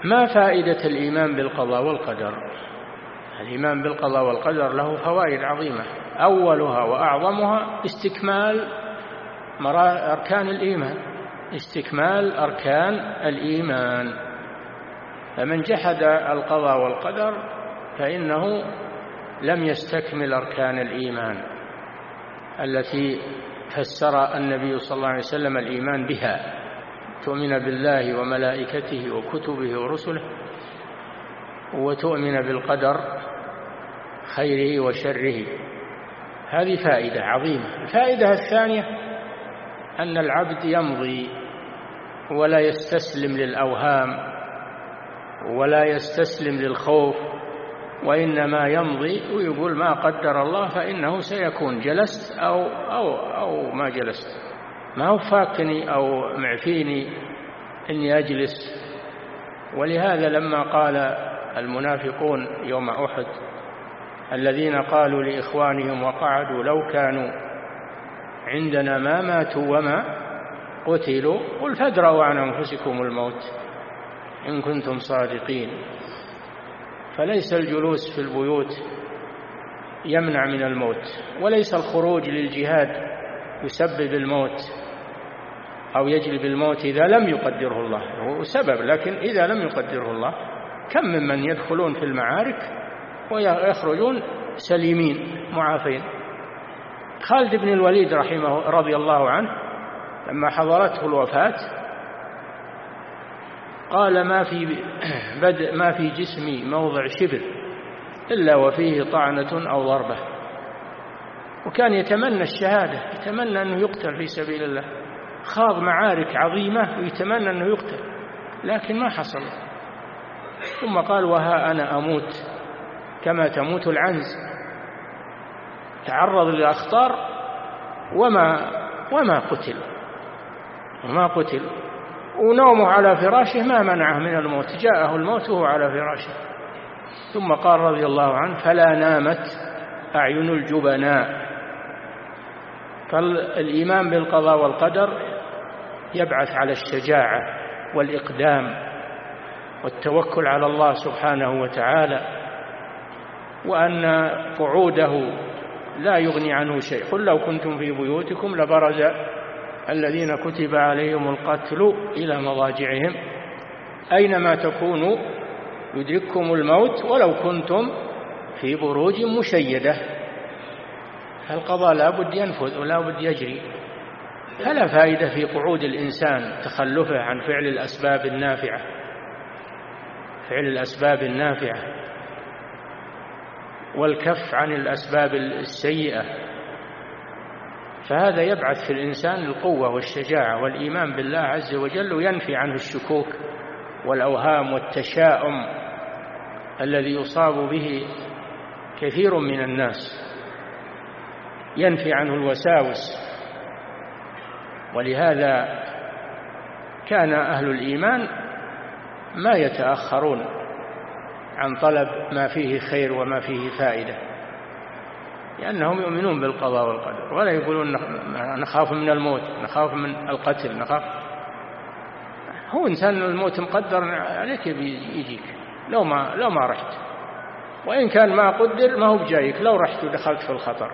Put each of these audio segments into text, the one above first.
ما فائدة الإيمان بالقضاء والقدر؟ الإيمان بالقضاء والقدر له فوائد عظيمة، أولها وأعظمها استكمال أركان الإيمان، استكمال أركان الإيمان. فمن جحد القضاء والقدر فإنه لم يستكمل أركان الإيمان التي فسر النبي صلى الله عليه وسلم الإيمان بها: تؤمن بالله وملائكته وكتبه ورسله، وتؤمن بالقدر خيره وشره. هذه فائدة عظيمة. الفائدة الثانية أن العبد يمضي ولا يستسلم للأوهام ولا يستسلم للخوف، وإنما يمضي ويقول ما قدر الله فإنه سيكون، جلست أو ما جلست، ما هو فاكني أو معفيني إني أجلس. ولهذا لما قال المنافقون يوم أحد الذين قالوا لإخوانهم وقعدوا لو كانوا عندنا ما ماتوا وما قتلوا قل فادرءوا عن أنفسكم الموت إن كنتم صادقين. فليس الجلوس في البيوت يمنع من الموت، وليس الخروج للجهاد يسبب الموت أو يجلب الموت إذا لم يقدره الله. هو سبب، لكن إذا لم يقدره الله كم ممن يدخلون في المعارك ويخرجون سليمين معافين. خالد بن الوليد رضي الله عنه لما حضرته الوفاة قال ما في جسمي موضع شبر إلا وفيه طعنة أو ضربة، وكان يتمنى الشهادة، يتمنى أنه يقتل في سبيل الله، خاض معارك عظيمة ويتمنى أنه يقتل لكن ما حصل. ثم قال وها أنا أموت كما تموت العنز، تعرض للأخطار وما قتل، ونومه على فراشه ما منعه من الموت، جاءه الموت وهو على فراشه. ثم قال رضي الله عنه فلا نامت أعين الجبناء. فالإيمان بالقضاء والقدر يبعث على الشجاعة والإقدام والتوكل على الله سبحانه وتعالى، وأن قعوده لا يغني عنه شيء. قل لو كنتم في بيوتكم لبرز الذين كتب عليهم القتل إلى مضاجعهم أينما تكونوا يدرككم الموت ولو كنتم في بروج مشيدة. القضاء لا بد ينفذ ولا بد يجري، فلا فائدة في قعود الإنسان تخلفه عن فعل الأسباب النافعة والكف عن الأسباب السيئة. فهذا يبعث في الإنسان القوة والشجاعة والإيمان بالله عز وجل، وينفي عنه الشكوك والأوهام والتشاؤم الذي يصاب به كثير من الناس، ينفي عنه الوساوس. ولهذا كان أهل الإيمان ما يتأخرون عن طلب ما فيه خير وما فيه فائدة، لأنهم يؤمنون بالقضاء والقدر، ولا يقولون نخاف من الموت، نخاف من القتل، نخاف. هو إنسان الموت مقدر عليك يجيك لو ما رحت، وإن كان ما قدر ما هو بجايك لو رحت ودخلت في الخطر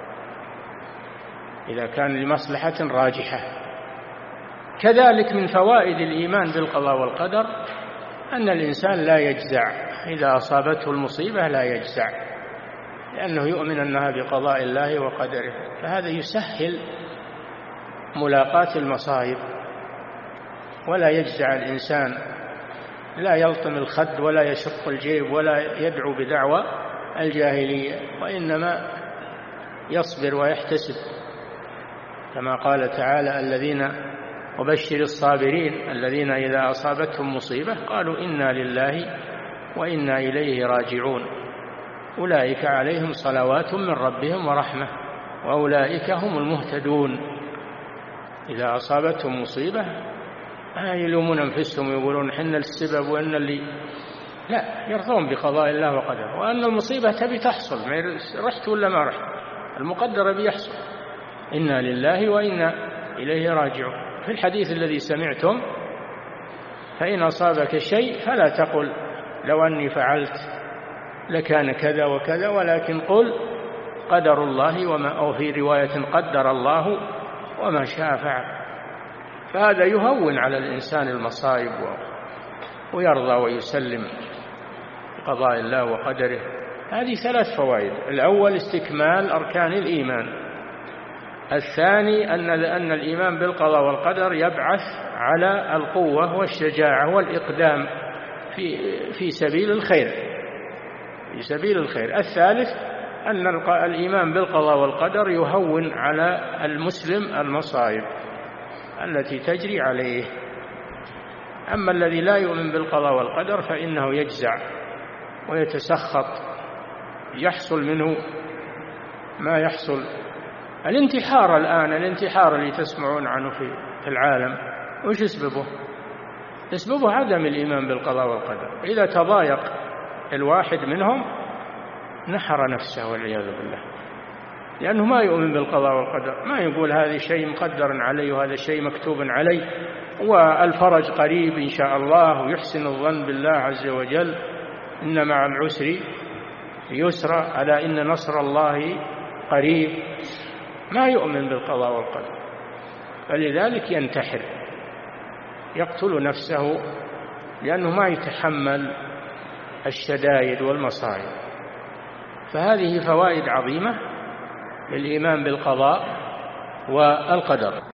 إذا كان لمصلحة راجحة. كذلك من فوائد الإيمان بالقضاء والقدر أن الإنسان لا يجزع إذا أصابته المصيبة، لا يجزع لأنه يؤمن أنها بقضاء الله وقدره، فهذا يسهل ملاقاة المصائب. ولا يجزع الإنسان، لا يلطم الخد ولا يشق الجيب ولا يدعو بدعوى الجاهلية، وإنما يصبر ويحتسب كما قال تعالى وبشر الصابرين الذين إذا أصابتهم مصيبة قالوا إنا لله وإنا إليه راجعون أولئك عليهم صلوات من ربهم ورحمة وأولئك هم المهتدون. إذا أصابتهم مصيبة يلومون أنفسهم ويقولون حنا السبب وأن لا، يرضون بقضاء الله وقدره، وأن المصيبة تبي تحصل، رحت ولا ما رحت، المقدر بيحصل. إنا لله وإنا إليه راجعون. في الحديث الذي سمعتم فإن أصابك شيء فلا تقل لو أني فعلت لكان كذا وكذا، ولكن قل قدر الله أو في رواية قدر الله وما شاء فعل. فهذا يهون على الإنسان المصائب ويرضى ويسلم بقضاء الله وقدره. هذه 3 فوائد: الأول استكمال أركان الإيمان، الثاني أن الإيمان بالقضاء والقدر يبعث على القوة والشجاعة والإقدام في سبيل الخير، الثالث أن الإيمان بالقضاء والقدر يهون على المسلم المصائب التي تجري عليه. أما الذي لا يؤمن بالقضاء والقدر فإنه يجزع ويتسخط، يحصل منه ما يحصل. الانتحار الآن، الانتحار اللي تسمعون عنه في العالم، وش يسببه؟ يسببه عدم الإيمان بالقضاء والقدر. إذا تضايق الواحد منهم نحر نفسه والعياذ بالله، لأنه ما يؤمن بالقضاء والقدر، ما يقول هذا شيء مقدر علي وهذا شيء مكتوب علي والفرج قريب إن شاء الله، ويحسن الظن بالله عز وجل، إن مع العسر يسرا، ألا إن نصر الله قريب. ما يؤمن بالقضاء والقدر، فلذلك ينتحر، يقتل نفسه، لأنه ما يتحمل الشدائد والمصائب. فهذه فوائد عظيمة للإيمان بالقضاء والقدر.